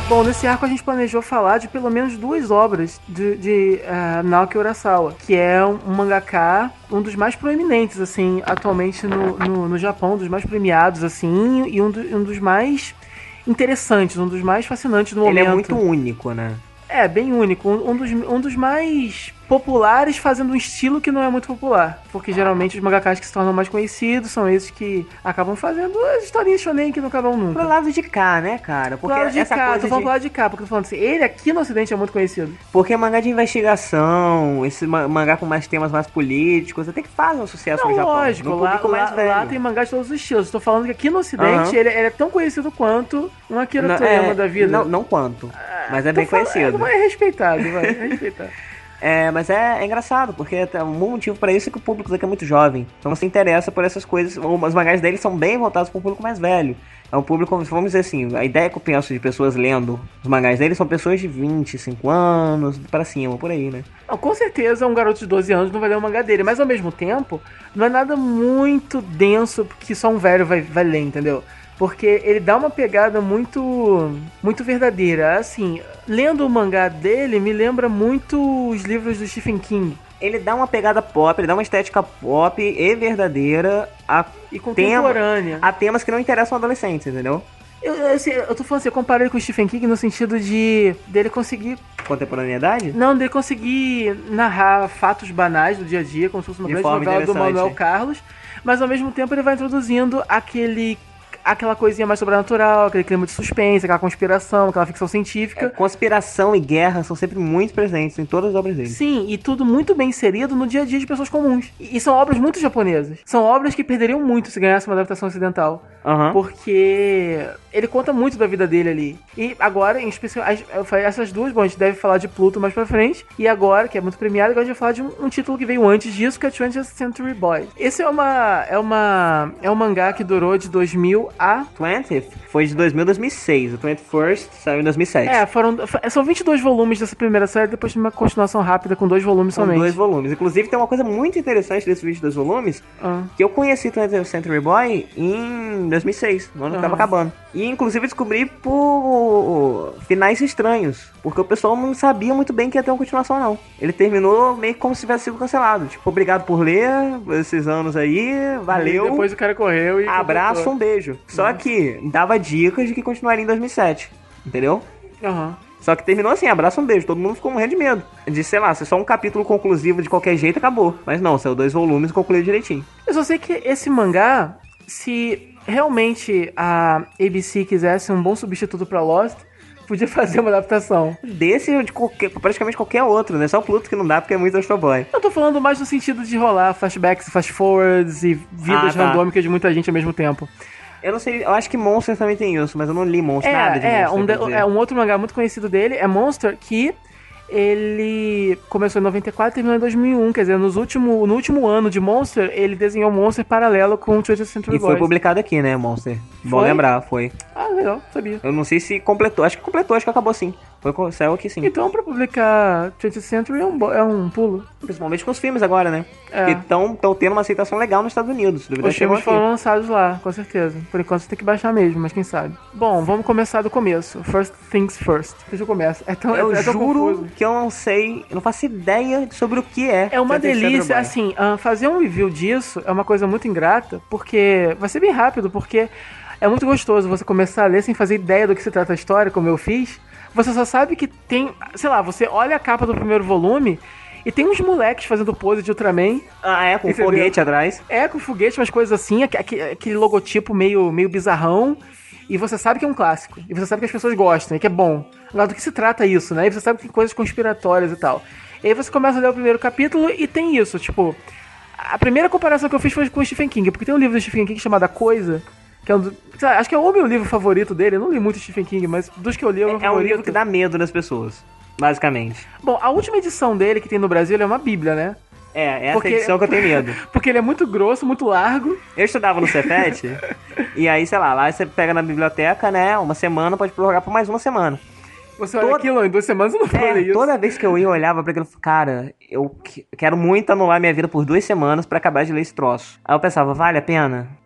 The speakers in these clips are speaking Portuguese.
Bom, nesse arco a gente planejou falar de pelo menos 2 obras de Naoki Urasawa, que é um mangaka, um dos mais proeminentes, assim, atualmente no Japão, dos mais premiados, assim, e um dos mais interessantes, um dos mais fascinantes do momento. Ele é muito único, né? É, bem único. Um dos mais populares fazendo um estilo que não é muito popular. Porque geralmente os mangakas que se tornam mais conhecidos são esses que acabam fazendo as historinhas shonen que não acabam nunca. Pro lado de cá, né, cara? Porque Pro lado de essa cá, coisa tô falando pro lado de cá, porque eu tô falando assim, ele aqui no ocidente é muito conhecido. Porque mangá de investigação, esse mangá com mais temas mais políticos, até que fazem um sucesso Não, no Japão. lógico, No público mais velho. lá tem mangá de todos os estilos. Tô falando que aqui no ocidente ele é tão conhecido quanto um Akira Toriyama da vida. Não quanto, mas é bem conhecido. Vai respeitado, vai respeitar. Mas é engraçado, porque um motivo pra isso é que o público daqui é muito jovem. Então você interessa por essas coisas. Os mangás deles são bem voltados pro público mais velho. É um público, vamos dizer assim, a ideia que eu penso de pessoas lendo os mangás deles são pessoas de 25 anos pra cima, por aí, né? Não, com certeza um garoto de 12 anos não vai ler o mangá dele, mas ao mesmo tempo, não é nada muito denso que só um velho vai ler, entendeu? Porque ele dá uma pegada muito verdadeira. Assim, lendo o mangá dele, me lembra muito os livros do Stephen King. Ele dá uma pegada pop, ele dá uma estética pop e verdadeira e contemporânea. A temas que não interessam adolescentes, entendeu? Eu tô falando assim, eu comparei ele com o Stephen King no sentido dele conseguir... Contemporaneidade? Não, dele conseguir narrar fatos banais do dia a dia, como se fosse uma grande novela do Manuel Carlos, mas ao mesmo tempo ele vai introduzindo aquela coisinha mais sobrenatural, aquele clima de suspense, aquela conspiração, aquela ficção científica. Conspiração e guerra são sempre muito presentes em todas as obras dele. Sim, e tudo muito bem inserido no dia a dia de pessoas comuns. E são obras muito japonesas. São obras que perderiam muito se ganhasse uma adaptação ocidental. Porque ele conta muito da vida dele ali. E agora, em especial, essas duas, bom, a gente deve falar de Pluto mais pra frente. E agora, que é muito premiado, agora a gente vai falar de um título que veio antes disso, que é 20th Century Boy. Esse é um mangá que durou de 2000 a... 20th foi de 2000 a 2006. O 21st saiu em 2007. São 22 volumes dessa primeira série, depois de uma continuação rápida com 2 volumes somente. 2 volumes. Inclusive, tem uma coisa muito interessante desses 22 volumes, que eu conheci 20th Century Boy em 2006, no ano que tava acabando. E, inclusive, descobri por finais estranhos, porque o pessoal não sabia muito bem que ia ter uma continuação, não. Ele terminou meio como se tivesse sido cancelado. Tipo, obrigado por ler esses anos aí, valeu. E depois o cara correu e... Abraço, um beijo. Só que dava dicas de que continuaria em 2007, entendeu? Só que terminou assim, abraço, um beijo. Todo mundo ficou morrendo de medo. De, sei lá, se só um capítulo conclusivo de qualquer jeito, acabou. Mas não, saiu 2 volumes e concluiu direitinho. Eu só sei que esse mangá, se realmente a ABC quisesse um bom substituto pra Lost, podia fazer uma adaptação. Desse ou de praticamente qualquer outro, né? Só o Pluto que não dá porque é muito Astro Boy. Eu tô falando mais no sentido de rolar flashbacks e fast forwards e vidas randômicas de muita gente ao mesmo tempo. Eu não sei, eu acho que Monster também tem isso, mas eu não li Monster, nada de Monster. Um outro mangá muito conhecido dele é Monster, que ele começou em 94 e terminou em 2001, quer dizer, no último ano de Monster, ele desenhou Monster paralelo com 20th Century Boys. E foi publicado aqui, né, Monster? Bom lembrar, foi. Ah, legal, sabia. Eu não sei se completou, acho que acabou sim. Saiu aqui sim. Então, pra publicar 20th Century é um pulo. Principalmente com os filmes agora, né? Que estão tendo uma aceitação legal nos Estados Unidos. Os filmes foram lançados lá, com certeza. Por enquanto você tem que baixar mesmo, mas quem sabe. Bom, vamos começar do começo. First things first. Deixa eu começar. Eu juro que eu não sei, eu não faço ideia sobre o que é. É uma delícia, assim, fazer um review disso é uma coisa muito ingrata, porque vai ser bem rápido, porque é muito gostoso você começar a ler sem fazer ideia do que se trata a história, como eu fiz. Você só sabe que tem, sei lá, você olha a capa do primeiro volume e tem uns moleques fazendo pose de Ultraman. Com foguete atrás. Com foguete, umas coisas assim, aquele logotipo meio bizarrão. E você sabe que é um clássico. E você sabe que as pessoas gostam e que é bom. Agora, do que se trata isso, né? E você sabe que tem coisas conspiratórias e tal. E aí você começa a ler o primeiro capítulo e tem isso, tipo... A primeira comparação que eu fiz foi com o Stephen King, porque tem um livro do Stephen King chamado A Coisa, que é acho que é o meu livro favorito dele. Eu não li muito Stephen King, mas dos que eu li é o meu favorito. É um livro que dá medo nas pessoas, basicamente. Bom, a última edição dele que tem no Brasil é uma bíblia, né? Essa edição que eu tenho medo. Porque ele é muito grosso, muito largo. Eu estudava no Cefet, e aí, sei lá você pega na biblioteca, né, uma semana, pode prorrogar por mais uma semana. Você olha aquilo, em 2 semanas eu não vou ler isso. Toda vez que eu ia, eu olhava pra aquilo, cara, eu quero muito anular minha vida por 2 semanas pra acabar de ler esse troço. Aí eu pensava, vale a pena?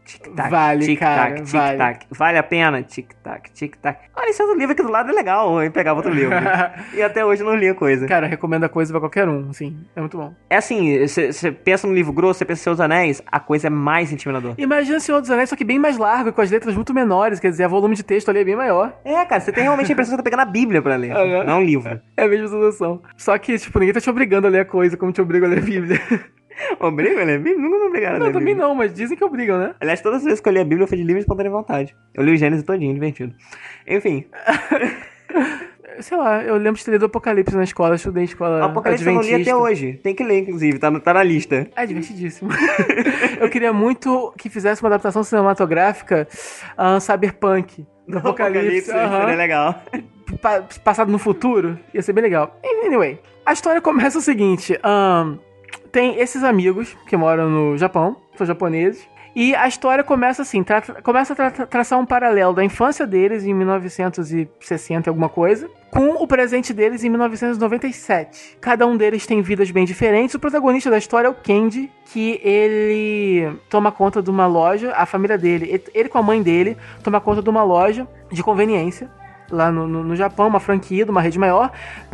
Tic-tac, vale, tic-tac, cara, tic-tac. vale. Vale a pena? Tic-tac, tic-tac. Olha, esse outro livro aqui do lado é legal, hein? Pegava outro livro. E até hoje eu não li a coisa. Cara, recomendo a coisa pra qualquer um, sim. É muito bom. É assim, você pensa no livro grosso, você pensa em Senhor dos Anéis, a coisa é mais intimidadora. Imagina Senhor dos Anéis, só que bem mais largo, com as letras muito menores, quer dizer, o volume de texto ali é bem maior. É, cara, você tem realmente a impressão que tá pegando a Bíblia pra ler, não um livro. É a mesma sensação. Só que, tipo, ninguém tá te obrigando a ler a coisa como te obriga a ler a Bíblia. Obriga a ler a Bíblia? Nunca me obrigaram a ler a Bíblia. Não, também não, mas dizem que obrigam, né? Aliás, todas as vezes que eu li a Bíblia, eu fui de livre e espontânea vontade. Eu li o Gênesis todinho, divertido. Enfim. Sei lá, eu lembro de ter lido Apocalipse na escola, estudei em escola o Apocalipse eu não li até hoje. Tem que ler, inclusive, tá na lista. É divertidíssimo. Eu queria muito que fizesse uma adaptação cinematográfica Cyberpunk. Do Apocalipse. Seria legal. Passado no futuro, ia ser bem legal. Anyway, a história começa o seguinte. Tem esses amigos que moram no Japão, são japoneses, e a história começa assim, começa a traçar um paralelo da infância deles em 1960 e alguma coisa, com o presente deles em 1997. Cada um deles tem vidas bem diferentes. O protagonista da história é o Kenji, que ele toma conta de uma loja, a família dele, ele com a mãe dele, toma conta de uma loja de conveniência, lá no Japão, uma franquia de uma rede maior.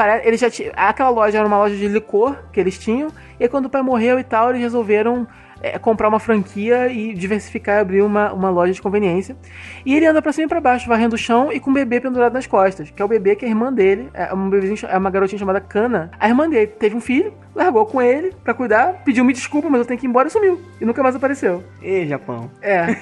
Aquela loja era uma loja de licor que eles tinham, e quando o pai morreu e tal, eles resolveram comprar uma franquia e diversificar e abrir uma loja de conveniência. E ele anda pra cima e pra baixo, varrendo o chão e com um bebê pendurado nas costas, que é o bebê que a irmã dele, é uma garotinha chamada Kana. A irmã dele teve um filho, largou com ele pra cuidar, pediu me desculpa, mas eu tenho que ir embora e sumiu. E nunca mais apareceu. E Japão.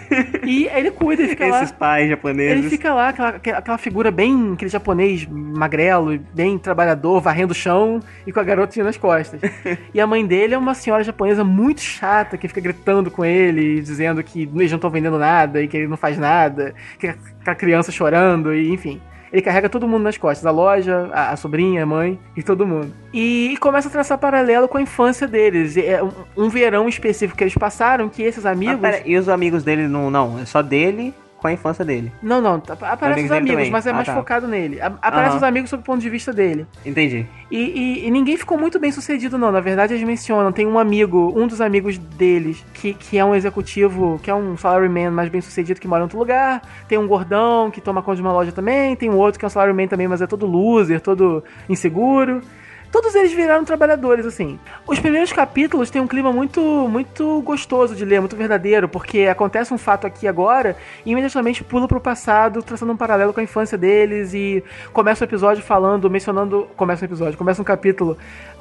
E aí ele cuida, ele fica lá. Esses pais japoneses. Ele fica lá, aquela figura bem, aquele japonês magrelo, bem trabalhador, varrendo o chão e com a garotinha nas costas. E a mãe dele é uma senhora japonesa muito chata, que fica gritando com ele, dizendo que eles não estão vendendo nada e que ele não faz nada, que a criança chorando, e enfim. Ele carrega todo mundo nas costas, a loja, a sobrinha, a mãe e todo mundo. E começa a traçar paralelo com a infância deles. É um verão específico que eles passaram, que esses amigos... E os amigos dele não, é só dele com a infância dele. Não, aparece os amigos, mas é mais focado nele. Aparece os amigos sob o ponto de vista dele. Entendi. E ninguém ficou muito bem sucedido, não. Na verdade, eles mencionam, tem um dos amigos deles, que é um executivo, que é um salaryman mais bem sucedido, que mora em outro lugar. Tem um gordão que toma conta de uma loja também. Tem um outro que é um salaryman também, mas é todo loser, todo inseguro. Todos eles viraram trabalhadores, assim. Os primeiros capítulos têm um clima muito, muito gostoso de ler, muito verdadeiro, porque acontece um fato aqui agora e imediatamente pula pro passado, traçando um paralelo com a infância deles, e começa o episódio começa um capítulo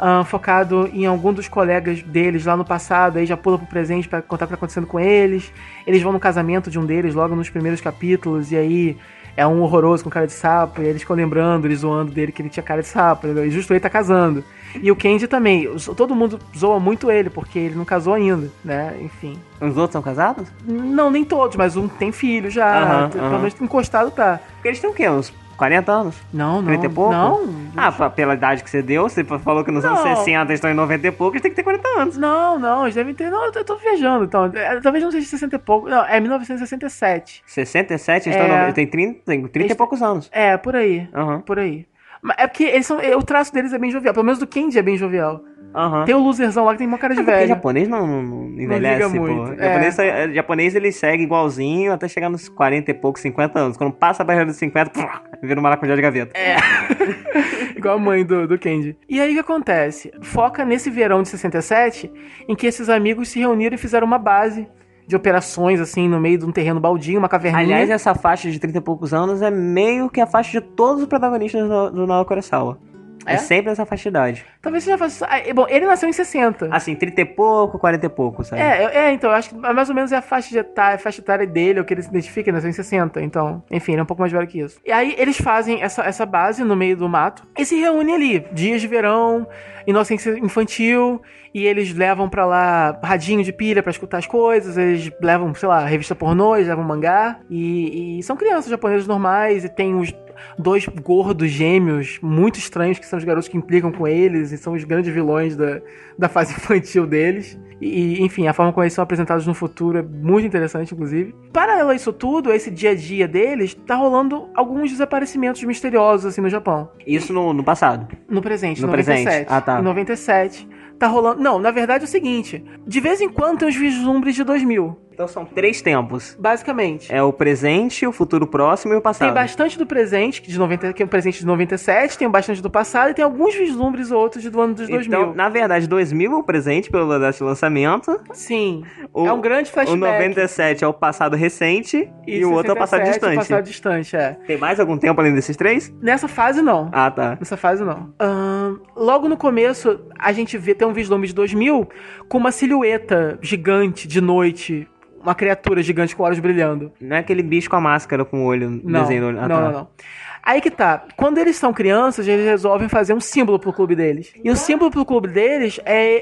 focado em algum dos colegas deles lá no passado, aí já pula pro presente pra contar o que tá acontecendo com eles. Eles vão no casamento de um deles logo nos primeiros capítulos, e aí é um horroroso com cara de sapo, e eles ficam lembrando, eles zoando dele que ele tinha cara de sapo, e justo ele tá casando. E o Kenji também, todo mundo zoa muito ele, porque ele não casou ainda, né, enfim. Os outros são casados? Não, nem todos, mas um tem filho já, pelo menos encostado tá. Porque eles têm o quê, uns 40 anos? Não. 30 e pouco? Não. Pela idade que você deu, você falou que nos anos 60 eles estão em 90 e pouco, eles têm que ter 40 anos. Não, eles devem ter... Não, eu tô viajando, então. Talvez não seja 60 e pouco. Não, é 1967. 67? Eles tem 30 e poucos anos. É, por aí. Por aí. Mas é porque o traço deles é bem jovial. Pelo menos do Kenji é bem jovial. Tem o loserzão lá que tem uma cara de velho. Porque japonês não envelhece, não liga muito. Japonês ele segue igualzinho até chegar nos 40 e poucos, 50 anos. Quando passa a barreira dos 50, vira um maracujá de gaveta. Igual a mãe do Kenji. E aí o que acontece? Foca nesse verão de 67, em que esses amigos se reuniram e fizeram uma base de operações, assim, no meio de um terreno baldio, uma caverninha. Aliás, essa faixa de 30 e poucos anos é meio que a faixa de todos os protagonistas do Naoki Urasawa. É sempre essa faixa de idade. Talvez seja faixa... Bom, ele nasceu em 60. Assim, 30 e pouco, 40 e pouco, sabe? Então, eu acho que mais ou menos é a faixa etária dele, o que ele se identifica, ele nasceu em 60. Então, enfim, ele é um pouco mais velho que isso. E aí, eles fazem essa base no meio do mato e se reúnem ali. Dias de verão, inocência infantil, e eles levam pra lá radinho de pilha pra escutar as coisas, eles levam, sei lá, revista pornô, eles levam mangá, e são crianças japonesas normais, e tem os 2 gordos gêmeos muito estranhos, que são os garotos que implicam com eles, e são os grandes vilões da fase infantil deles. E, enfim, a forma como eles são apresentados no futuro é muito interessante, inclusive. Paralelo a isso tudo, esse dia a dia deles, tá rolando alguns desaparecimentos misteriosos, assim, no Japão. Isso no passado? No presente, no 97. Presente. Ah, tá. Em 97, Tá rolando... Não, na verdade é o seguinte. De vez em quando tem os vislumbres de 2000. Então são 3 tempos. Basicamente. É o presente, o futuro próximo e o passado. Tem bastante do presente, que é o presente de 97, tem bastante do passado e tem alguns vislumbres outros do ano dos 2000. Então, na verdade, 2000 é o presente pelo data de lançamento. Sim. É um grande flashback. O 97 é o passado recente e o outro é o passado distante. É o passado distante, é. Tem mais algum tempo além desses 3? Nessa fase, não. Ah, tá. Nessa fase, não. Logo no começo, a gente tem um vislumbre de 2000 com uma silhueta gigante de noite. Uma criatura gigante com olhos brilhando. Não é aquele bicho com a máscara com o olho, desenho do olho. Não. Aí que tá. Quando eles são crianças, eles resolvem fazer um símbolo pro clube deles. E o símbolo pro clube deles é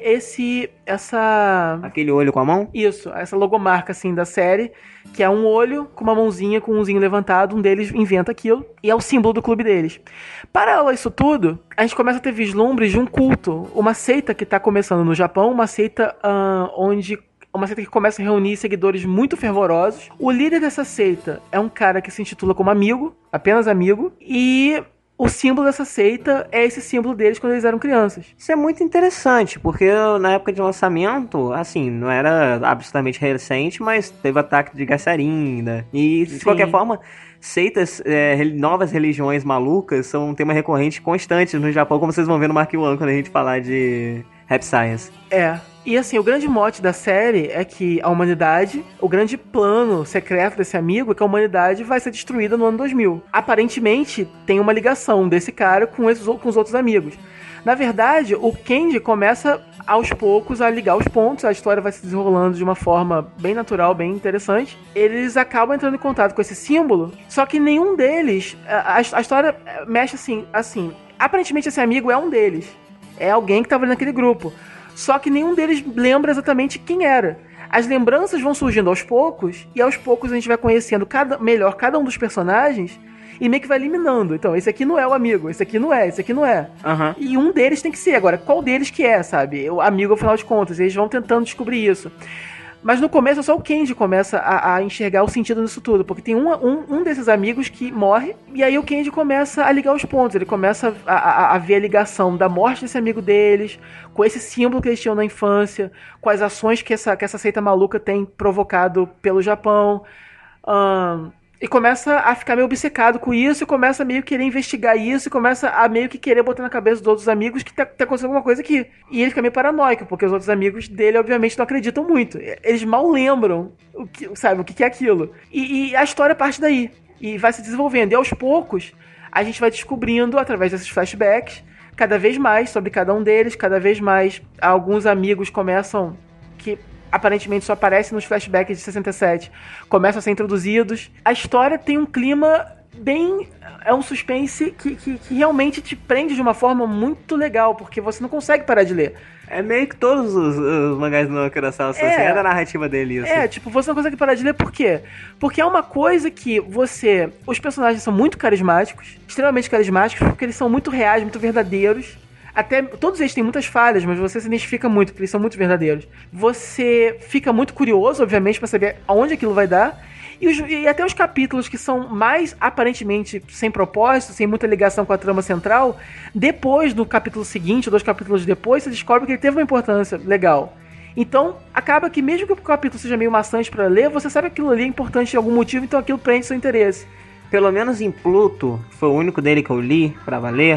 aquele olho com a mão? Isso, essa logomarca, assim, da série, que é um olho com uma mãozinha, com um umzinho levantado, um deles inventa aquilo, e é o símbolo do clube deles. Paralelo a isso tudo, a gente começa a ter vislumbres de um culto, uma seita que tá começando no Japão, uma seita uma seita que começa a reunir seguidores muito fervorosos. O líder dessa seita é um cara que se intitula como amigo, apenas amigo, e o símbolo dessa seita é esse símbolo deles quando eles eram crianças. Isso é muito interessante, porque na época de lançamento, assim, não era absolutamente recente, mas teve ataque de Gassarin, né? E, de qualquer forma, seitas, novas religiões malucas são um tema recorrente constante no Japão, como vocês vão ver no Mark One quando a gente falar de Rap Science. E assim, o grande mote da série é que a humanidade, o grande plano secreto desse amigo é que a humanidade vai ser destruída no ano 2000. Aparentemente, tem uma ligação desse cara com os outros amigos. Na verdade, o Kenji começa aos poucos a ligar os pontos, a história vai se desenrolando de uma forma bem natural, bem interessante. Eles acabam entrando em contato com esse símbolo, só que nenhum deles... A história mexe assim. Aparentemente esse amigo é um deles. É alguém que estava naquele grupo. Só que nenhum deles lembra exatamente quem era. As lembranças vão surgindo aos poucos, e aos poucos a gente vai conhecendo melhor cada um dos personagens, e meio que vai eliminando. Então, esse aqui não é o amigo, esse aqui não é, esse aqui não é. Uhum. E um deles tem que ser. Agora, qual deles que é, sabe? O amigo, afinal de contas, eles vão tentando descobrir isso. Mas no começo só o Kenji começa a enxergar o sentido nisso tudo, porque tem um desses amigos que morre, e aí o Kenji começa a ligar os pontos, ele começa a ver a ligação da morte desse amigo deles, com esse símbolo que eles tinham na infância, com as ações que essa seita maluca tem provocado pelo Japão, e começa a ficar meio obcecado com isso, e começa a meio que querer investigar isso, e começa a meio que querer botar na cabeça dos outros amigos que tá acontecendo alguma coisa aqui. E ele fica meio paranoico, porque os outros amigos dele, obviamente, não acreditam muito. Eles mal lembram o que é aquilo. E a história parte daí. E vai se desenvolvendo. E aos poucos, a gente vai descobrindo, através desses flashbacks, cada vez mais sobre cada um deles, cada vez mais alguns amigos começam... que aparentemente só aparecem nos flashbacks de 67, começam a ser introduzidos. A história tem um clima bem... é um suspense que realmente te prende de uma forma muito legal, porque você não consegue parar de ler. É meio que todos os mangás do Kurosawa, assim, é da narrativa dele isso. Você não consegue parar de ler por quê? Porque é uma coisa que os personagens são muito carismáticos, extremamente carismáticos, porque eles são muito reais, muito verdadeiros. Até, todos eles têm muitas falhas, mas você se identifica muito, porque eles são muito verdadeiros. Você fica muito curioso, obviamente, pra saber aonde aquilo vai dar. E até os capítulos que são mais, aparentemente, sem propósito, sem muita ligação com a trama central, depois, no capítulo seguinte, ou 2 capítulos depois, você descobre que ele teve uma importância legal. Então, acaba que mesmo que o capítulo seja meio maçante pra ler, você sabe que aquilo ali é importante de algum motivo, então aquilo prende seu interesse. Pelo menos em Pluto, foi o único dele que eu li pra valer...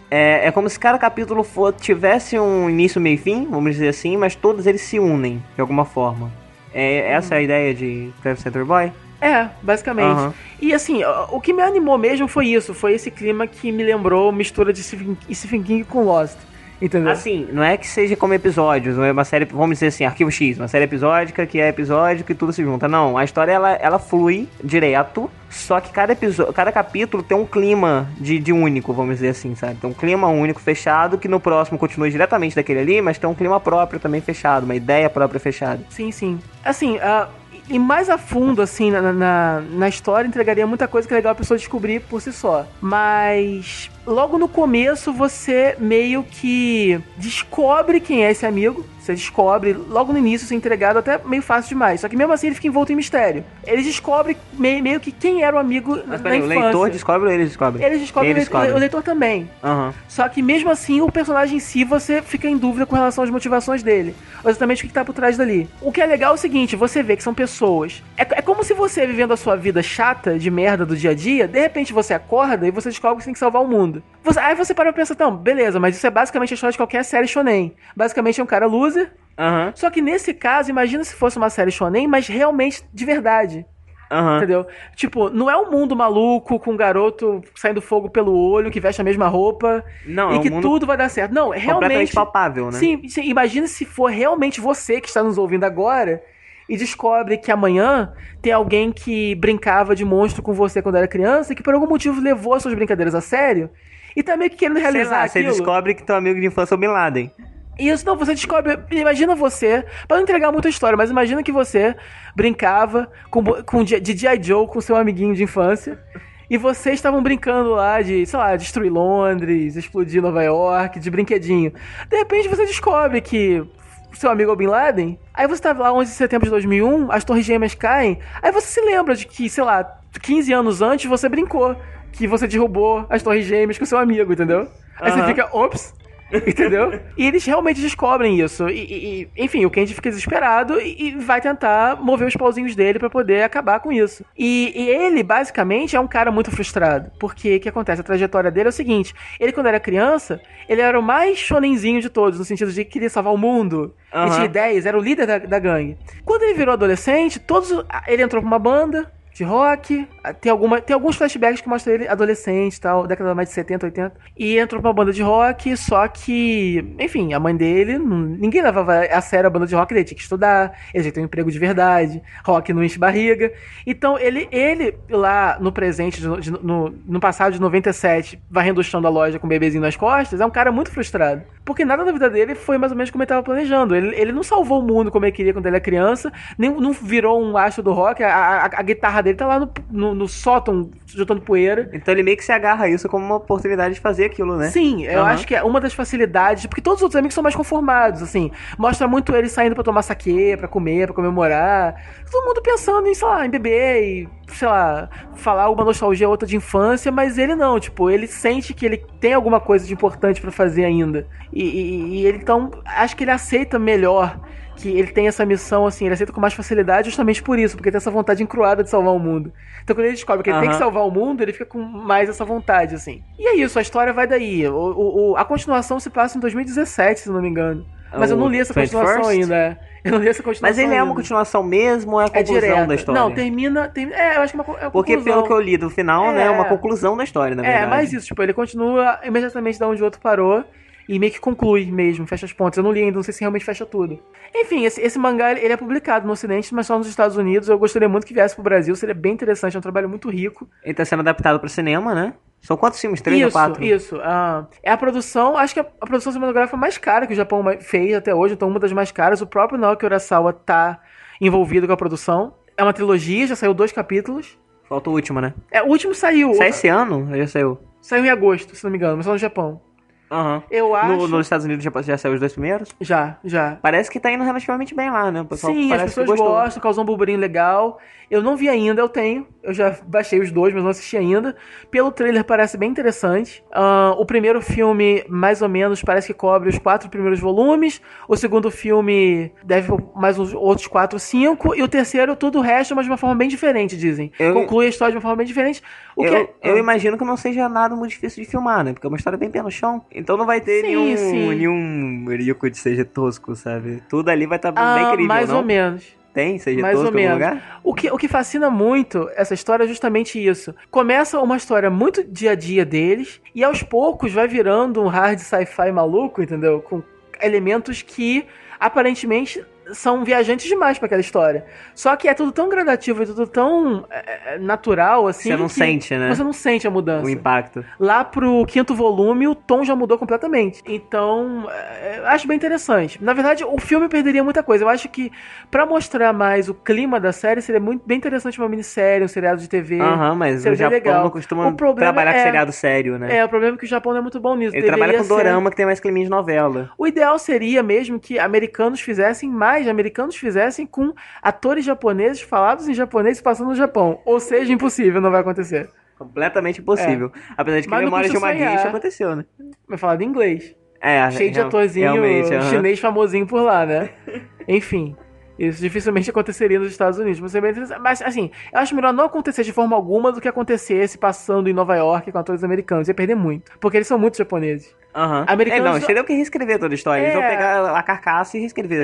É como se cada capítulo tivesse um início, meio e fim, vamos dizer assim, mas todos eles se unem, de alguma forma. Essa é a ideia de Craft Center Boy? Basicamente. Uhum. E assim, o que me animou mesmo foi isso, foi esse clima que me lembrou mistura de Stephen King com Lost. Entendeu? Assim, não é que seja como episódios, não é uma série, vamos dizer assim, Arquivo X, uma série episódica que é episódico e tudo se junta. Não, a história ela flui direto, só que cada capítulo tem um clima de único, vamos dizer assim, sabe? Tem um clima único fechado que no próximo continua diretamente daquele ali, mas tem um clima próprio também fechado, uma ideia própria fechada. Sim, sim. Assim, e mais a fundo, assim, na história, entregaria muita coisa que é legal a pessoa descobrir por si só. Mas logo no começo você meio que descobre quem é esse amigo. Você descobre, logo no início, ser entregado até meio fácil demais. Só que mesmo assim ele fica envolto em mistério. Ele descobre meio que quem era o amigo na infância. O leitor descobre ou eles descobrem? Eles descobrem, o leitor também. Uhum. Só que mesmo assim, o personagem em si, você fica em dúvida com relação às motivações dele. Exatamente o que tá por trás dali. O que é legal é o seguinte, você vê que são pessoas. É como se você, vivendo a sua vida chata, de merda do dia a dia, de repente você acorda e você descobre que você tem que salvar o mundo. Aí você para pra pensar, então, beleza, mas isso é basicamente a história de qualquer série shonen. Basicamente é um cara loser. Uhum. Só que nesse caso, imagina se fosse uma série shonen, mas realmente de verdade. Uhum. Entendeu? Tipo, não é um mundo maluco com um garoto saindo fogo pelo olho, que veste a mesma roupa e que tudo vai dar certo. Não, é realmente completamente palpável, né? Sim, imagina se for realmente você que está nos ouvindo agora e descobre que amanhã tem alguém que brincava de monstro com você quando era criança e que por algum motivo levou as suas brincadeiras a sério e tá meio que querendo realizar aquilo. Você descobre que teu amigo de infância é o Bin Laden. Isso, não, você descobre... Imagina você... Pra não entregar muita história, mas imagina que você brincava de G.I. Joe com seu amiguinho de infância e vocês estavam brincando lá de, sei lá, destruir Londres, explodir Nova York, de brinquedinho. De repente você descobre que seu amigo é o Bin Laden, aí você tá lá 11 de setembro de 2001, as Torres Gêmeas caem, aí você se lembra de que, sei lá, 15 anos antes você brincou, que você derrubou as Torres Gêmeas com seu amigo, entendeu? Aí você fica, ops... Entendeu? E eles realmente descobrem isso. Enfim, o Kenji fica desesperado e vai tentar mover os pauzinhos dele pra poder acabar com isso. E ele, basicamente, é um cara muito frustrado. Porque o que acontece? A trajetória dele é o seguinte: ele, quando era criança, ele era o mais shonenzinho de todos, no sentido de que queria salvar o mundo. Ele tinha ideias, era o líder da gangue. Quando ele virou adolescente, ele entrou pra uma banda de rock, tem alguns flashbacks que mostram ele adolescente e tal, década mais de 70, 80, e entrou pra uma banda de rock, só que, enfim, a mãe dele, ninguém levava a sério a banda de rock, ele tinha que estudar, ele tinha que ter um emprego de verdade, rock não enche barriga, então ele lá no presente, no passado de 97, varrendo o chão da loja com um bebezinho nas costas, é um cara muito frustrado, porque nada da vida dele foi mais ou menos como ele estava planejando, ele não salvou o mundo como ele queria quando ele era criança, nem não virou um astro do rock, a guitarra dele tá lá no sótão, juntando poeira. Então ele meio que se agarra a isso como uma oportunidade de fazer aquilo, né? Sim, eu acho que é uma das facilidades, porque todos os outros amigos são mais conformados, assim. Mostra muito ele saindo pra tomar saquê, pra comer, pra comemorar. Todo mundo pensando em, sei lá, em beber e, sei lá, falar uma nostalgia ou outra de infância, mas ele não, tipo, ele sente que ele tem alguma coisa de importante pra fazer ainda. E ele, então, acho que ele aceita melhor que ele tem essa missão, assim, ele aceita com mais facilidade justamente por isso, porque tem essa vontade encruada de salvar o mundo. Então quando ele descobre que ele tem que salvar o mundo, ele fica com mais essa vontade, assim. E é isso, a história vai daí. A continuação se passa em 2017, se não me engano. Mas eu não li essa continuação ainda. Eu não li essa continuação. Mas ele é uma continuação mesmo ou é a conclusão da história? Não, termina. Eu acho que é uma conclusão. Porque pelo que eu li do final, né, é uma conclusão da história, na verdade. Mais isso, tipo, ele continua imediatamente de onde o outro parou. E meio que conclui mesmo, fecha as pontas. Eu não li ainda, não sei se realmente fecha tudo. Enfim, esse mangá, ele é publicado no Ocidente, mas só nos Estados Unidos. Eu gostaria muito que viesse pro Brasil, seria bem interessante, é um trabalho muito rico. Ele tá sendo adaptado pro cinema, né? São quantos filmes? 3 ou 4? Isso. É a produção, acho que a produção cinematográfica mais cara que o Japão fez até hoje, então uma das mais caras. O próprio Naoki Urasawa tá envolvido com a produção. É uma trilogia, já saiu 2 capítulos. Falta o último, né? O último saiu. Sai esse ano? Já saiu? Saiu em agosto, se não me engano, mas só no Japão. Eu acho... Nos Estados Unidos já saiu os 2 primeiros? Já. Parece que tá indo relativamente bem lá, né? O pessoal Sim, as pessoas gostam, causou um burburinho legal. Eu não vi ainda, eu tenho. Eu já baixei os 2, mas não assisti ainda. Pelo trailer parece bem interessante. O primeiro filme, mais ou menos, parece que cobre os 4 primeiros volumes. O segundo filme deve mais uns outros 4 ou 5. E o terceiro, tudo o resto, mas de uma forma bem diferente, dizem. Conclui a história de uma forma bem diferente. Eu imagino que não seja nada muito difícil de filmar, né? Porque é uma história bem pé no chão. Então não vai ter nenhum Ryuko de seja tosco, sabe? Tudo ali vai estar bem incrível, mais ou menos. Tem? Seja mais tosco ou menos. Lugar? O que fascina muito essa história é justamente isso. Começa uma história muito dia a dia deles e aos poucos vai virando um hard sci-fi maluco, entendeu? Com elementos que aparentemente são viajantes demais pra aquela história. Só que é tudo tão gradativo, é tudo tão natural, assim. Você não sente, né? Você não sente a mudança. O impacto. Lá pro 5º volume, o tom já mudou completamente. Então, acho bem interessante. Na verdade, o filme perderia muita coisa. Eu acho que pra mostrar mais o clima da série, seria bem interessante uma minissérie, um seriado de TV. Mas o Japão não costuma trabalhar com seriado sério, né? O problema é que o Japão não é muito bom nisso. Ele trabalha com dorama, que tem mais clima de novela. O ideal seria mesmo que americanos fizessem com atores japoneses falados em japonês passando no Japão. Ou seja, impossível, não vai acontecer. Completamente impossível. Apesar de que Memórias de uma Geisha aconteceu, né? Mas falado em inglês. Cheio de atorzinho chinês famosinho por lá, né? Enfim. Isso dificilmente aconteceria nos Estados Unidos. Mas, assim, eu acho melhor não acontecer de forma alguma do que acontecesse passando em Nova York com atores americanos. Ia perder muito. Porque eles são muito japoneses. Americanos... eles teriam que reescrever toda a história. Eles vão pegar a carcaça e reescrever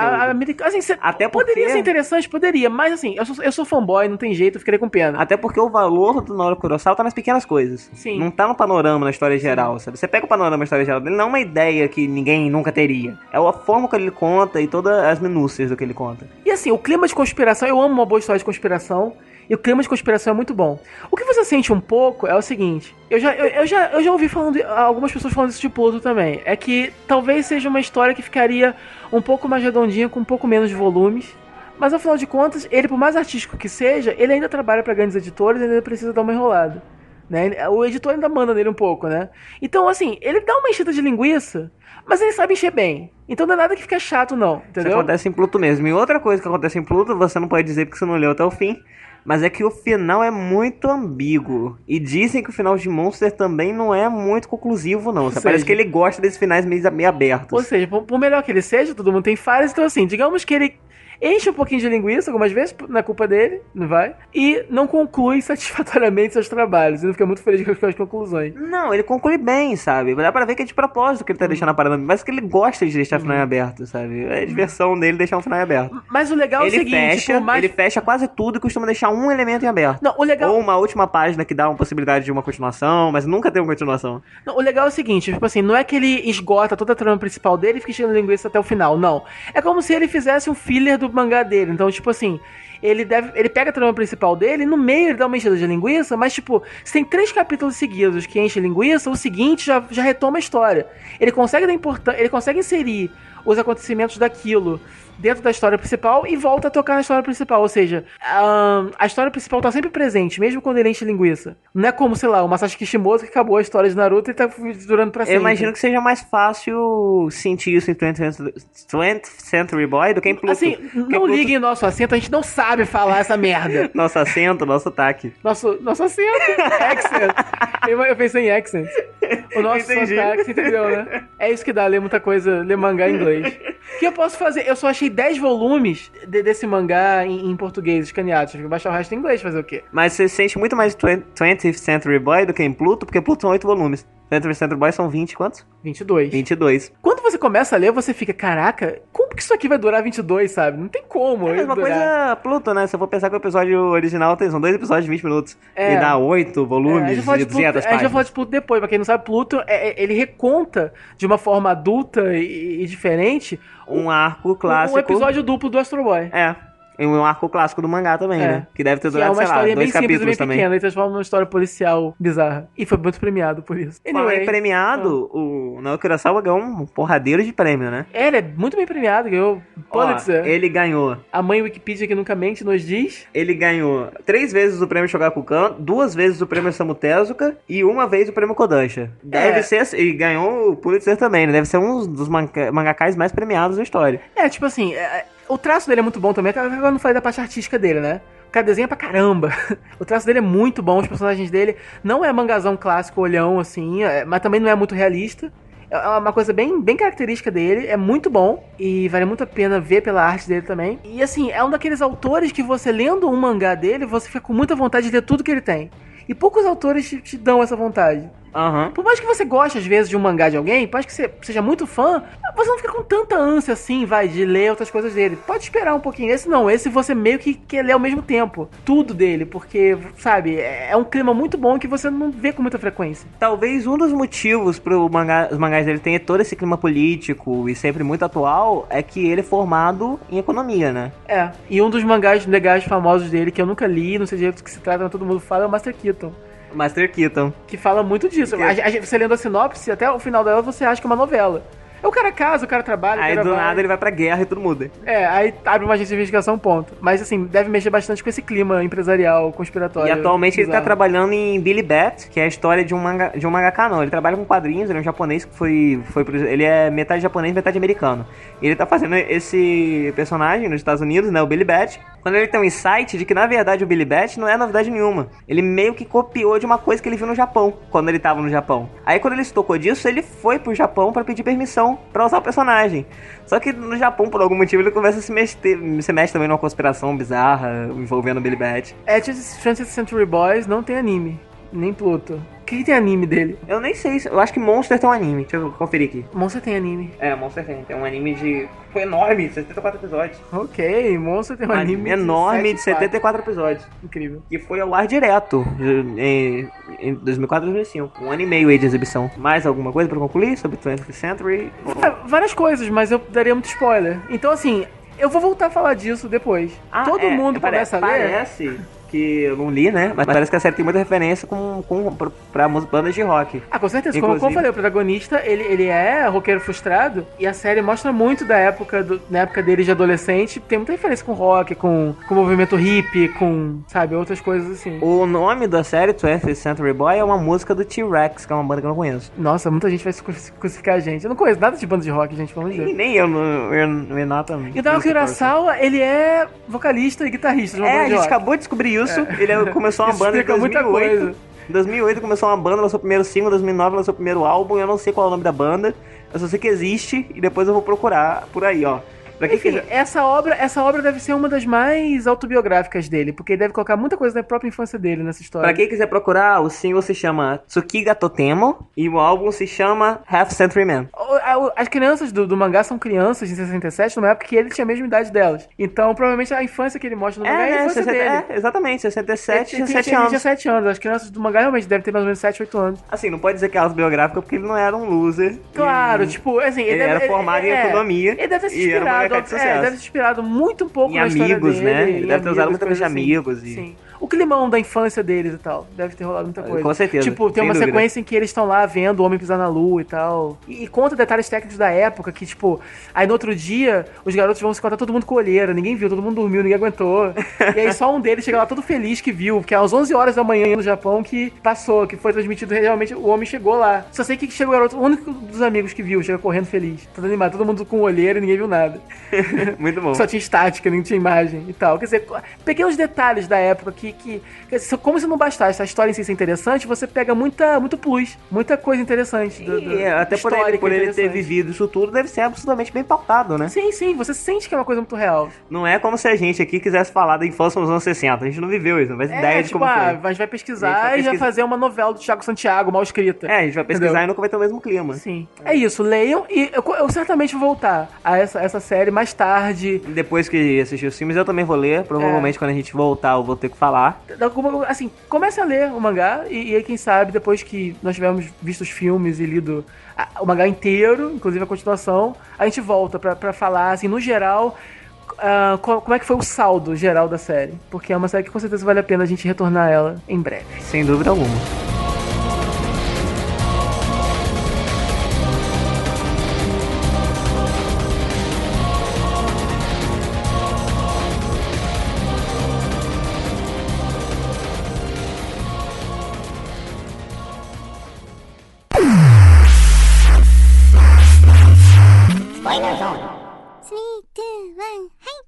assim, até porque... Poderia ser interessante, poderia. Mas, assim, eu sou fanboy, não tem jeito, eu ficaria com pena. Até porque o valor do Naoki Kurosawa tá nas pequenas coisas. Sim. Não tá no panorama, na história geral, sabe? Você pega o panorama na história geral dele, não é uma ideia que ninguém nunca teria. É a forma que ele conta e todas as minúcias do que ele conta. E, assim, o clima de conspiração, eu amo uma boa história de conspiração. E o clima de conspiração é muito bom. O que você sente um pouco é o seguinte. Eu já ouvi algumas pessoas falando isso de Pluto também. É que talvez seja uma história que ficaria um pouco mais redondinha, com um pouco menos de volumes. Mas afinal de contas, ele, por mais artístico que seja, ele ainda trabalha para grandes editores e ainda precisa dar uma enrolada. Né? O editor ainda manda nele um pouco, né? Então, assim, ele dá uma enchida de linguiça, mas ele sabe encher bem. Então não é nada que fica chato, não. Entendeu? Isso acontece em Pluto mesmo. E outra coisa que acontece em Pluto, você não pode dizer porque você não leu até o fim, mas é que o final é muito ambíguo. E dizem que o final de Monster também não é muito conclusivo, não. Parece que ele gosta desses finais meio abertos. Ou seja, por melhor que ele seja, todo mundo tem falhas. Então, assim, digamos que ele enche um pouquinho de linguiça algumas vezes, não é culpa dele, não vai, e não conclui satisfatoriamente seus trabalhos, e não fica muito feliz com as conclusões. Não, ele conclui bem, sabe? Dá pra ver que é de propósito que ele tá deixando a parada, mas que ele gosta de deixar o final aberto, sabe? É a diversão dele deixar um final aberto. Mas o legal é o seguinte, ele fecha quase tudo e costuma deixar um elemento em aberto. Não, o legal... Ou uma última página que dá uma possibilidade de uma continuação, mas nunca tem uma continuação. Não, o legal é o seguinte, tipo assim, não é que ele esgota toda a trama principal dele e fica enchendo linguiça até o final, não. É como se ele fizesse um filler do mangá dele. Então, tipo assim, ele pega a trama principal dele, no meio ele dá uma enchida de linguiça, mas, tipo, se tem 3 capítulos seguidos que enchem linguiça, o seguinte já retoma a história. Ele consegue inserir os acontecimentos daquilo dentro da história principal e volta a tocar na história principal. Ou seja, a história principal tá sempre presente, mesmo quando ele enche linguiça. Não é como, sei lá, o Masashi Kishimoto que acabou a história de Naruto e tá durando pra sempre. Eu imagino que seja mais fácil sentir isso em 20th Century Boy do que em Pluto. Assim, não liguem o nosso acento, a gente não sabe falar essa merda. Nosso acento, nosso sotaque. Nosso acento. Accent. Eu pensei em accent. O nosso sotaque, você entendeu, né? É isso que dá, ler muita coisa, ler mangá em inglês. O que eu posso fazer? Eu só achei 10 volumes desse mangá em português, escaneados. Tive que baixar o resto em inglês, fazer o quê? Mas você sente muito mais 20th Century Boy do que em Pluto, porque Pluto são 8 volumes. 20th Century Boy são 20 quantos? 22. Quando você começa a ler, você fica, caraca, como que isso aqui vai durar 22, sabe? Não tem como. É a mesma coisa Pluto, né? Se eu for pensar que o episódio original são 2 episódios de 20 minutos. E dá 8 volumes de 200 páginas. A gente vai falar de Pluto depois. Pra quem não sabe, Pluto, ele reconta de uma forma adulta e diferente um arco clássico. Um episódio duplo do Astro Boy. E um arco clássico do mangá também, né? Que deve ter durado, sei lá, 2 capítulos também. Pequena, ele transforma numa história policial bizarra. E foi muito premiado por isso. Anyway, premiado, o Naoki Kurosawa ganhou um porradeiro de prêmio, né? Ele é muito bem premiado, ganhou Pulitzer. Ele ganhou. A mãe Wikipedia que nunca mente nos diz. Ele ganhou 3 vezes o prêmio Shogakukan, 2 vezes o prêmio Osamu Tezuka e 1 vez o prêmio Kodansha. Deve ser, e ganhou o Pulitzer também, né? Deve ser um dos mangakais mais premiados da história. Tipo assim... O traço dele é muito bom também, eu não falei da parte artística dele, né? O cara desenha pra caramba. O traço dele é muito bom, os personagens dele não é mangazão clássico, olhão, assim, mas também não é muito realista. É uma coisa bem característica dele, é muito bom e vale muito a pena ver pela arte dele também. E assim, é um daqueles autores que você lendo um mangá dele, você fica com muita vontade de ler tudo que ele tem. E poucos autores te dão essa vontade. Por mais que você goste, às vezes, de um mangá de alguém, por mais que você seja muito fã, você não fica com tanta ânsia assim, de ler outras coisas dele. Pode esperar um pouquinho. Esse você meio que quer ler ao mesmo tempo. Tudo dele, porque, sabe, é um clima muito bom que você não vê com muita frequência. Talvez um dos motivos pro os mangás dele tenha todo esse clima político e sempre muito atual é que ele é formado em economia, né? E um dos mangás legais famosos dele, que eu nunca li, não sei direito do que se trata, mas todo mundo fala, é o Master Keaton. Master Keaton. Que fala muito disso. Você lendo a sinopse, até o final dela você acha que é uma novela. O cara casa, o cara trabalha. Aí do nada ele vai pra guerra e tudo muda. Aí abre uma agência de investigação, ponto. Mas assim, deve mexer bastante com esse clima empresarial, conspiratório. E atualmente bizarro. ele tá trabalhando em Billy Bat, que é a história de um mangaka não. Ele trabalha com quadrinhos, ele é um japonês que ele é metade japonês, metade americano. E ele tá fazendo esse personagem nos Estados Unidos, né, o Billy Bat. Quando ele tem um insight de que na verdade o Billy Bat não é novidade nenhuma. Ele meio que copiou de uma coisa que ele viu no Japão, quando ele tava no Japão. Aí quando ele se tocou disso, ele foi pro Japão pra pedir permissão pra usar o personagem. Só que no Japão, por algum motivo, ele começa a se mexe também numa conspiração bizarra envolvendo o Billy Bat. 20th Century Boys não tem anime, nem Pluto. O que tem anime dele? Eu nem sei, eu acho que Monster tem um anime, deixa eu conferir aqui. Monster tem anime. Monster tem um anime de... Foi enorme, 74 episódios. Ok, Monster tem um anime enorme de 74 episódios. Incrível. Que foi ao ar direto em 2004 e 2005. Um ano e meio aí de exibição. Mais alguma coisa pra concluir sobre 20th Century? Várias coisas, mas eu daria muito spoiler. Então assim, eu vou voltar a falar disso depois. Todo mundo começa a ler... Parece... que eu não li, né? Mas parece que a série tem muita referência pra bandas de rock. Com certeza. Como eu falei, o protagonista, ele é roqueiro frustrado e a série mostra muito da época, na época dele de adolescente. Tem muita referência com rock, com movimento hippie, com, sabe, outras coisas assim. O nome da série, 20th Century Boy, é uma música do T-Rex, que é uma banda que eu não conheço. Nossa, muita gente vai crucificar a gente. Eu não conheço nada de banda de rock, gente, vamos dizer. Nem eu, Renata. E o Naoki Urasawa, ele é vocalista e guitarrista de uma banda de rock. A gente acabou de descobrir isso. Ele começou uma banda em 2008. Em 2008 começou uma banda, lançou o primeiro single, em 2009 lançou o primeiro álbum. Eu não sei qual é o nome da banda, eu só sei que existe e depois eu vou procurar por aí, ó. Enfim, essa obra deve ser uma das mais autobiográficas dele, porque ele deve colocar muita coisa da própria infância dele nessa história. Pra quem quiser procurar, o single se chama Tsukiga Totemo e o álbum se chama Half Century Man. As crianças do mangá são crianças de 67, numa época que ele tinha a mesma idade delas. Então, provavelmente, a infância que ele mostra no mangá é a infância dele. Exatamente, 67, 17 anos. Ele tinha 7 anos. As crianças do mangá realmente devem ter mais ou menos 7, 8 anos. Assim, não pode dizer que é autobiográfica porque ele não era um loser. Claro, tipo, assim... Ele era formado em economia. Ele deve ter se inspirado. Deve ter se inspirado muito um pouco na história amigos, dele. Né? Ele deve ter usado muita coisa de assim. amigos. Sim. O climão da infância deles e tal. Deve ter rolado muita coisa. Com certeza. Tipo, tem uma sequência em que eles estão lá vendo o homem pisar na lua e tal. E conta detalhes técnicos da época que, tipo, aí no outro dia, os garotos vão se encontrar todo mundo com olheira. Ninguém viu, todo mundo dormiu, ninguém aguentou. E aí só um deles chega lá todo feliz que viu, que é às 11 horas da manhã no Japão que passou, que foi transmitido realmente, o homem chegou lá. Só sei que chega o garoto, o único dos amigos que viu, chega correndo feliz. Todo animado, todo mundo com olheira e ninguém viu nada. Muito bom. Só tinha estática, nem tinha imagem e tal. Quer dizer, pequenos detalhes da época que como se não bastasse a história em si ser interessante, você pega muito plus, muita coisa interessante. Até por ele ter vivido isso tudo, deve ser absolutamente bem pautado, né? Sim, você sente que é uma coisa muito real. Não é como se a gente aqui quisesse falar da infância nos anos 60. A gente não viveu isso, não faz ideia de como foi. A gente vai pesquisar e vai fazer uma novela do Thiago Santiago, mal escrita. A gente vai pesquisar e nunca vai ter o mesmo clima. Sim. É isso, leiam e eu certamente vou voltar a essa série mais tarde. Depois que assistir os filmes, eu também vou ler. Provavelmente quando a gente voltar, eu vou ter que falar. Assim, comece a ler o mangá e aí, quem sabe, depois que nós tivermos visto os filmes e lido o mangá inteiro, inclusive a continuação, a gente volta pra falar, assim, no geral, como é que foi o saldo geral da série. Porque é uma série que com certeza vale a pena a gente retornar a ela em breve. Sem dúvida alguma. Spoiler Zone. 3, 2, 1,はい.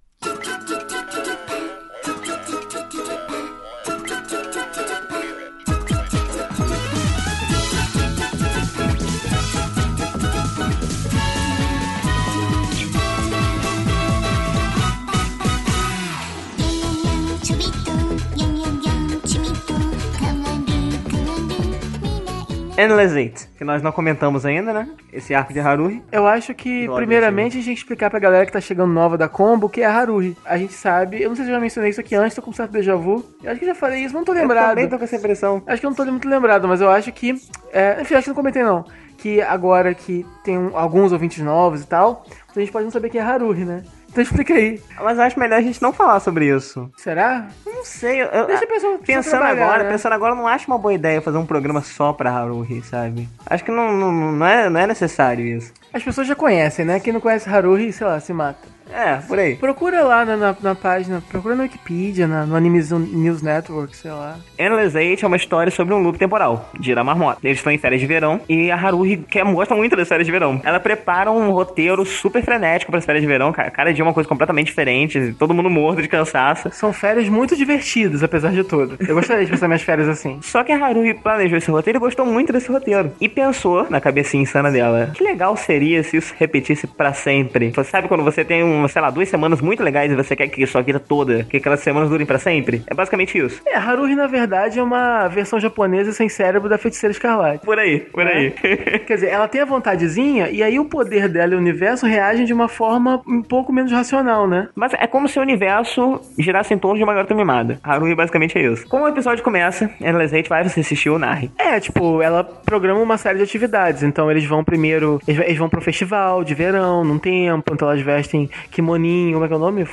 ちょびっとやんやんやんちみっと変わる未来の Endless Eight, que nós não comentamos ainda, né? Esse arco de Haruhi. Eu acho que, primeiramente, a gente tem que explicar pra galera que tá chegando nova da combo o que é Haruhi. A gente sabe, eu não sei se eu já mencionei isso aqui antes, tô com um certo déjà vu. Eu acho que já falei isso, mas não tô lembrado. Eu também tô com essa impressão. Acho que eu não tô muito lembrado, mas eu acho que... enfim, acho que não comentei não. Que agora que tem alguns ouvintes novos e tal, a gente pode não saber quem é Haruhi, né? Então explica aí. Mas eu acho melhor a gente não falar sobre isso. Será? Não sei. Deixa a pessoa pensando agora, eu não acho uma boa ideia fazer um programa só pra Haruhi, sabe? Acho que não é necessário isso. As pessoas já conhecem, né? Quem não conhece Haruhi, sei lá, se mata. Por aí. Procura lá na página, procura na Wikipedia, no Anime News Network, sei lá. Endless Eight é uma história sobre um loop temporal, de Ira Marmota. Eles estão em férias de verão e a Haruhi gosta muito das férias de verão. Ela prepara um roteiro super frenético para as férias de verão, cara. Cada dia é uma coisa completamente diferente, todo mundo morto de cansaço. São férias muito divertidas, apesar de tudo. Eu gostaria de passar minhas férias assim. Só que a Haruhi planejou esse roteiro e gostou muito desse roteiro. E pensou, na cabecinha insana dela, que legal seria se isso repetisse pra sempre. Você sabe quando você tem 2 semanas muito legais e você quer que sua vida toda, que aquelas semanas durem pra sempre? É basicamente isso. Haruhi, na verdade, é uma versão japonesa sem cérebro da Feiticeira Escarlate. Por aí. Quer dizer, ela tem a vontadezinha e aí o poder dela e o universo reagem de uma forma um pouco menos racional, né? Mas é como se o universo girasse em torno de uma garota mimada. Haruhi basicamente é isso. Como o episódio começa, Endless Eight vai você assistir o Narri. Ela programa uma série de atividades. Então eles vão primeiro, eles vão pro festival de verão, num tempo, então elas vestem kimoninho, como é que é o nome?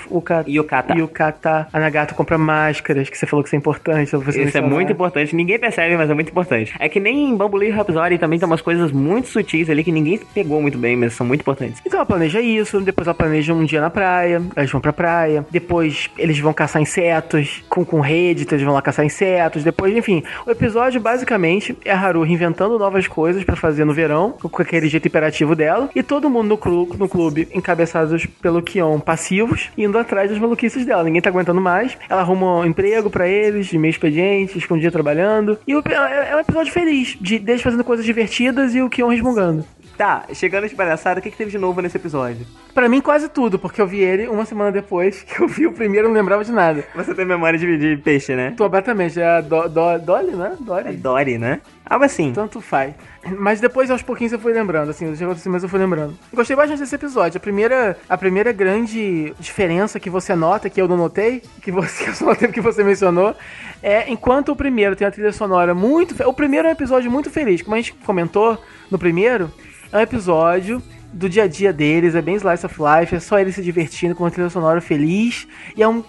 Yukata. A Nagato compra máscaras, que você falou que isso é importante. Isso é muito importante, ninguém percebe, mas é muito importante. É que nem em Bamboo Rhapsody também tem umas coisas muito sutis ali que ninguém pegou muito bem, mas são muito importantes. Então ela planeja isso, depois ela planeja um dia na praia, eles vão pra praia, depois eles vão caçar insetos, com rede, então eles vão lá caçar insetos, depois, enfim. O episódio basicamente é a Haruhi inventando novas coisas pra fazer no verão, com aquele jeito imperativo dela, e todo mundo no clube encabeçados pelo Kion, passivos, indo atrás das maluquices dela. Ninguém tá aguentando mais. Ela arruma um emprego pra eles, de meio expediente, escondia trabalhando. E é um episódio feliz, deles fazendo coisas divertidas e o Kion resmungando. Tá, chegando de palhaçada, o que teve de novo nesse episódio? Pra mim, quase tudo, porque eu vi ele uma semana depois, que eu vi o primeiro e não lembrava de nada. Você tem memória de peixe, né? Completamente. É a Dolly, né? É Dory, né? Algo assim. Tanto faz. Mas depois, aos pouquinhos, eu fui lembrando, assim, mas eu fui lembrando. Gostei bastante desse episódio. A primeira grande diferença que você nota, que eu não notei, que eu só notei porque você mencionou, enquanto o primeiro tem a trilha sonora muito... O primeiro é um episódio muito feliz. Como a gente comentou no primeiro, é um episódio do dia a dia deles, é bem slice of life, é só eles se divertindo com uma trilha sonora feliz, e é um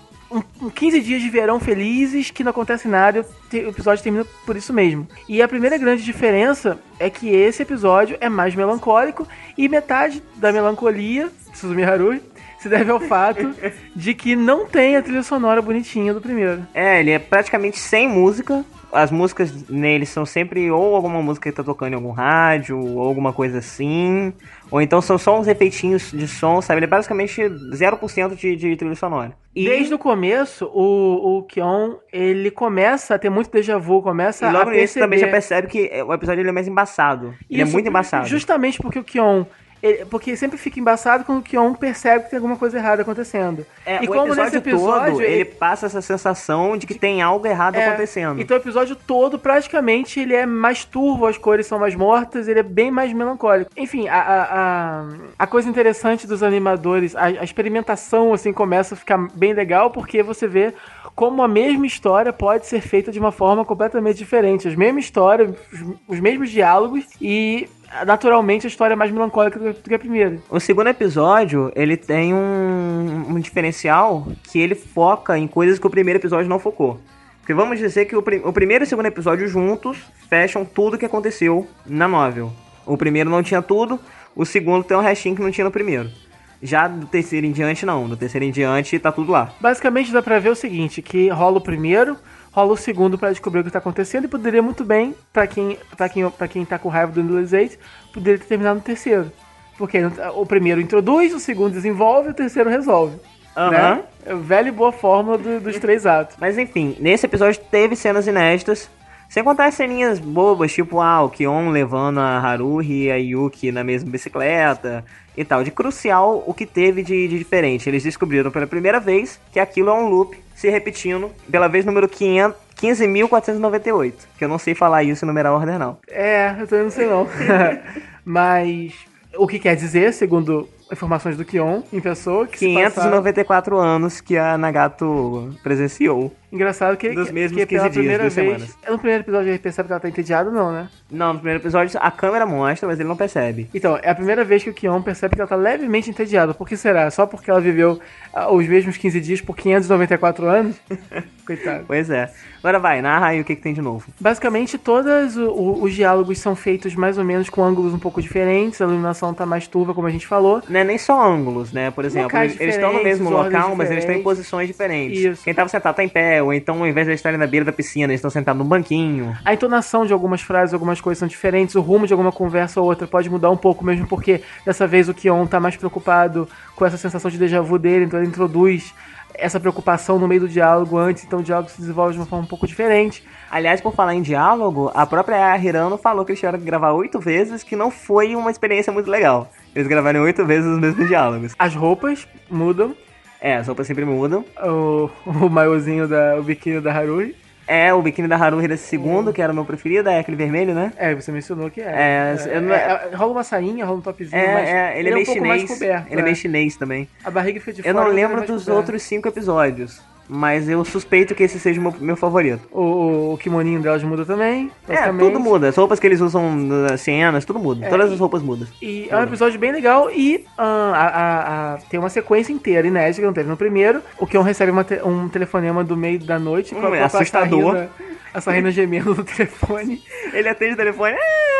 15 dias de verão felizes que não acontece nada, o episódio termina por isso mesmo. E a primeira grande diferença é que esse episódio é mais melancólico, e metade da melancolia, Suzumi Haruhi, se deve ao fato de que não tem a trilha sonora bonitinha do primeiro. Ele é praticamente sem música. As músicas nele são sempre ou alguma música que tá tocando em algum rádio, ou alguma coisa assim, ou então são só uns efeitinhos de som, sabe? Ele é basicamente 0% de trilha sonora. Desde o começo, o Kion, ele começa a ter muito déjà vu, começa a perceber... E logo nisso também já percebe que o episódio ele é mais embaçado. Ele é muito embaçado. Justamente porque o Kion... Porque sempre fica embaçado quando o Kion percebe que tem alguma coisa errada acontecendo. E como nesse episódio todo, ele passa essa sensação de que tem algo errado acontecendo. Então o episódio todo, praticamente, ele é mais turvo, as cores são mais mortas, ele é bem mais melancólico. Enfim, a coisa interessante dos animadores, a experimentação, assim, começa a ficar bem legal, porque você vê como a mesma história pode ser feita de uma forma completamente diferente. As mesmas histórias, os mesmos diálogos e... naturalmente a história é mais melancólica do que a primeira. O segundo episódio, ele tem um diferencial que ele foca em coisas que o primeiro episódio não focou. Porque vamos dizer que o primeiro e o segundo episódio juntos fecham tudo que aconteceu na novel. O primeiro não tinha tudo, o segundo tem um restinho que não tinha no primeiro. Já do terceiro em diante, não. Do terceiro em diante, tá tudo lá. Basicamente, dá pra ver o seguinte, que rola o primeiro... rola o segundo pra descobrir o que tá acontecendo, e poderia muito bem, pra quem tá com raiva do Endless Eight, poderia ter terminado no terceiro. Porque o primeiro introduz, o segundo desenvolve, o terceiro resolve. Né? É a velha e boa fórmula dos 3 atos. Mas enfim, nesse episódio teve cenas inéditas, sem contar as ceninhas bobas, tipo, o Kion levando a Haruhi e a Yuki na mesma bicicleta e tal. De crucial, o que teve de diferente. Eles descobriram pela primeira vez que aquilo é um loop se repetindo pela vez número 15.498. Que eu não sei falar isso em numeral order, não. Eu também não sei não. Mas o que quer dizer, segundo informações do Kion, em pessoa, que 594 anos que a Nagato presenciou. Engraçado que dos mesmos que 15 dias, 2 semanas. No primeiro episódio ele percebe que ela tá entediada, não, né? Não, no primeiro episódio a câmera mostra, mas ele não percebe. Então, é a primeira vez que o Kion percebe que ela tá levemente entediada. Por que será? Só porque ela viveu os mesmos 15 dias por 594 anos? Coitado. Pois é. Agora vai, narra aí o que tem de novo. Basicamente, todos os diálogos são feitos mais ou menos com ângulos um pouco diferentes, a iluminação tá mais turva, como a gente falou. Não é nem só ângulos, né? Por exemplo, eles estão no mesmo local, mas eles estão em posições diferentes. Isso. Quem tava sentado tá em pé, ou então ao invés de eles estarem na beira da piscina, eles estão sentados num banquinho. A entonação de algumas frases, algumas coisas são diferentes, o rumo de alguma conversa ou outra pode mudar um pouco, mesmo porque dessa vez o Kion tá mais preocupado com essa sensação de déjà vu dele, então ele introduz essa preocupação no meio do diálogo antes, então o diálogo se desenvolve de uma forma um pouco diferente. Aliás, por falar em diálogo, a própria Hirano falou que eles tiveram que gravar 8 vezes, que não foi uma experiência muito legal. Eles gravaram 8 vezes os mesmos diálogos. As roupas mudam. As roupas sempre mudam. O maiozinho, o biquíni da Haruhi. O biquíni da Haruhi desse segundo, que era o meu preferido, é aquele vermelho, né? Você mencionou que rola uma sainha, rola um topzinho, mas ele é meio um pouco chinês, mais coberto. Ele é meio chinês também. A barriga fica de fora. Eu não lembro dos coberto. outros 5 episódios, mas eu suspeito que esse seja o meu favorito. O kimoninho delas muda também. Tudo muda. As roupas que eles usam nas cenas, tudo muda. Todas as roupas mudam. E é um episódio bem legal e tem uma sequência inteira inédita que não teve no primeiro. O Kion recebe um telefonema do meio da noite. Assustador. A Sarina gemendo no telefone. Ele atende o telefone.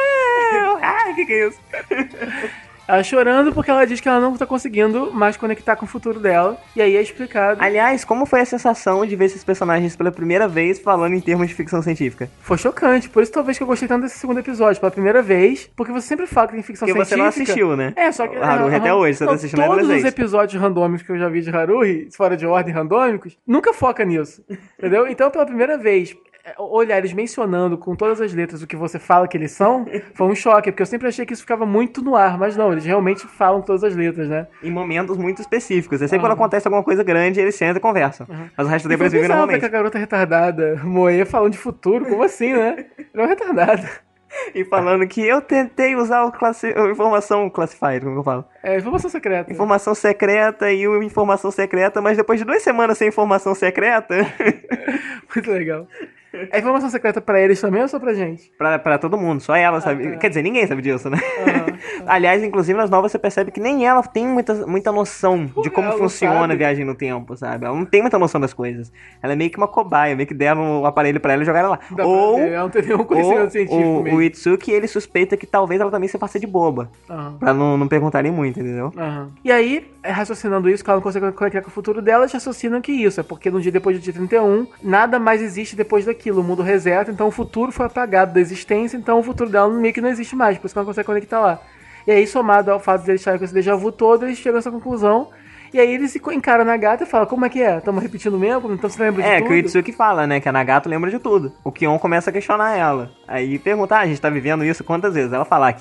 Que é isso? Ela chorando porque ela diz que ela não tá conseguindo mais conectar com o futuro dela. E aí é explicado. Aliás, como foi a sensação de ver esses personagens pela primeira vez falando em termos de ficção científica? Foi chocante. Por isso talvez que eu gostei tanto desse segundo episódio. Pela primeira vez. Porque você sempre fala que tem ficção científica. Porque você não assistiu, né? Só que... Haruhi até hoje, você tá assistindo a todos os episódios randômicos que eu já vi de Haruhi, fora de ordem randômicos, nunca foca nisso. Entendeu? Então, pela primeira vez... olhar eles mencionando com todas as letras o que você fala que eles são, foi um choque, porque eu sempre achei que isso ficava muito no ar, mas não, eles realmente falam todas as letras, né? Em momentos muito específicos. É sempre quando acontece alguma coisa grande, eles sentam e conversam. Mas o resto do tempo eles vivem normalmente. Que a garota retardada, Moe, falando de futuro, como assim, né? Ele é um retardado. E falando que eu tentei usar informação classified, como eu falo. Informação secreta. Informação secreta e informação secreta, mas depois de 2 semanas sem informação secreta... Muito legal. É informação secreta pra eles também ou só pra gente? Pra todo mundo, só ela sabe. Quer dizer, ninguém sabe disso, né? Aliás, inclusive nas novas você percebe que nem ela tem muita noção de como funciona a viagem no tempo, sabe? Ela não tem muita noção das coisas. Ela é meio que uma cobaia, meio que deram o aparelho pra ela e jogaram lá. Ela não tem nenhum conhecimento científico mesmo. O Itsuki, ele suspeita que talvez ela também se faça de boba. Pra não perguntarem muito, entendeu? E aí, raciocinando isso, que ela não consegue conectar com o futuro dela, eles raciocinam que isso é porque no dia depois do dia 31, nada mais existe depois daquilo. O mundo reseta, então o futuro foi apagado da existência, então o futuro dela meio que não existe mais, por isso que ela não consegue conectar lá. E aí, somado ao fato de eles estarem com esse déjà vu todo, eles chegam a essa conclusão. E aí eles se encaram na Nagato e falam, como é que é? Estamos repetindo mesmo? Então você lembra de tudo? Que o Itsuki fala, né? Que a Nagato lembra de tudo. O Kion começa a questionar ela. Aí pergunta, a gente tá vivendo isso quantas vezes? Ela fala,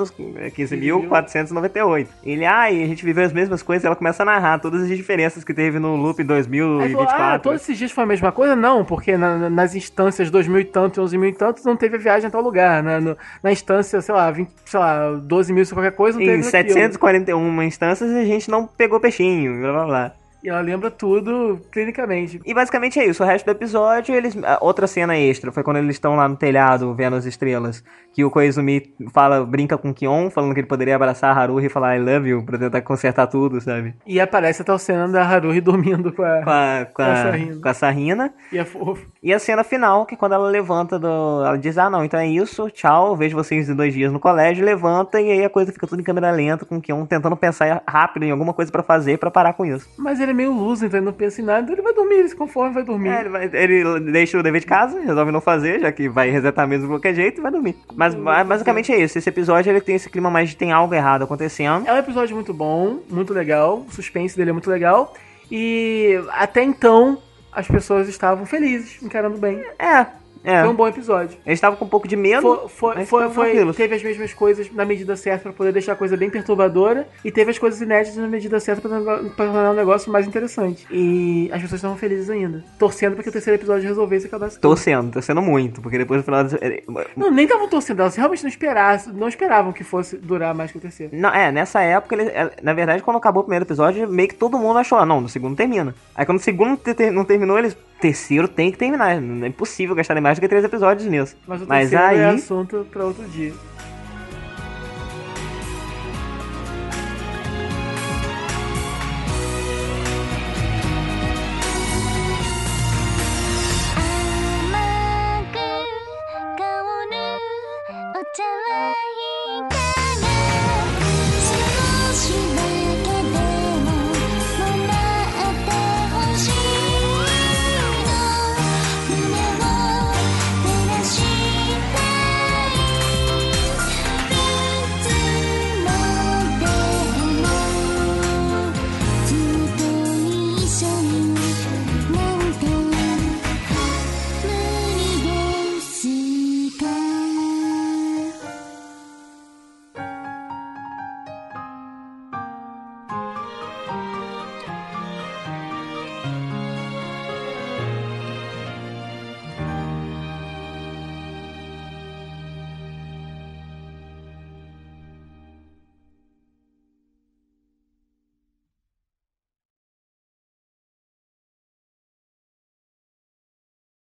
15.498. Ele, e a gente viveu as mesmas coisas. Ela começa a narrar todas as diferenças que teve no loop 2024. Aí falou, todos esses dias foi a mesma coisa? Não, porque nas instâncias 2000 e tanto e 11 mil e tanto, não teve a viagem a tal lugar. Na instância, 12 mil, qualquer coisa, não teve em 741 instâncias, a gente não pegou peixinho. Blá, blá, blá. E ela lembra tudo clinicamente. E basicamente é isso. O resto do episódio, outra cena extra foi quando eles estão lá no telhado vendo as estrelas. Que o Koizumi brinca com o Kion, falando que ele poderia abraçar a Haruhi e falar I love you pra tentar consertar tudo, sabe? E aparece a tal cena da Haruhi dormindo com a Sarina. E é fofo. E a cena final, que quando ela levanta ela diz, não, então é isso, tchau, vejo vocês em 2 dias no colégio, levanta, e aí a coisa fica tudo em câmera lenta, com o Kion tentando pensar rápido em alguma coisa pra fazer, pra parar com isso. Mas ele é meio loser, então ele não pensa em nada, então ele vai dormir, ele se conforma e vai dormir. Ele deixa o dever de casa, resolve não fazer, já que vai resetar mesmo de qualquer jeito, e vai dormir. Mas basicamente é isso, esse episódio ele tem esse clima mais de tem algo errado acontecendo. É um episódio muito bom, muito legal, o suspense dele é muito legal, e até então as pessoas estavam felizes, encarando bem. Foi um bom episódio. Eles estavam com um pouco de medo. Teve as mesmas coisas na medida certa pra poder deixar a coisa bem perturbadora. E teve as coisas inéditas na medida certa pra tornar um negócio mais interessante. E as pessoas estavam felizes ainda. Torcendo pra que o terceiro episódio resolvesse e acabasse tudo. Torcendo muito. Porque depois no final... Não, nem estavam torcendo. Elas realmente não esperavam que fosse durar mais que o terceiro. Não, nessa época, na verdade, quando acabou o primeiro episódio, meio que todo mundo achou, no segundo termina. Aí quando o segundo não terminou, eles... Terceiro tem que terminar. É impossível gastarem mais do que 3 episódios nisso. Mas o terceiro é assunto pra outro dia. Amaku kaoru o chai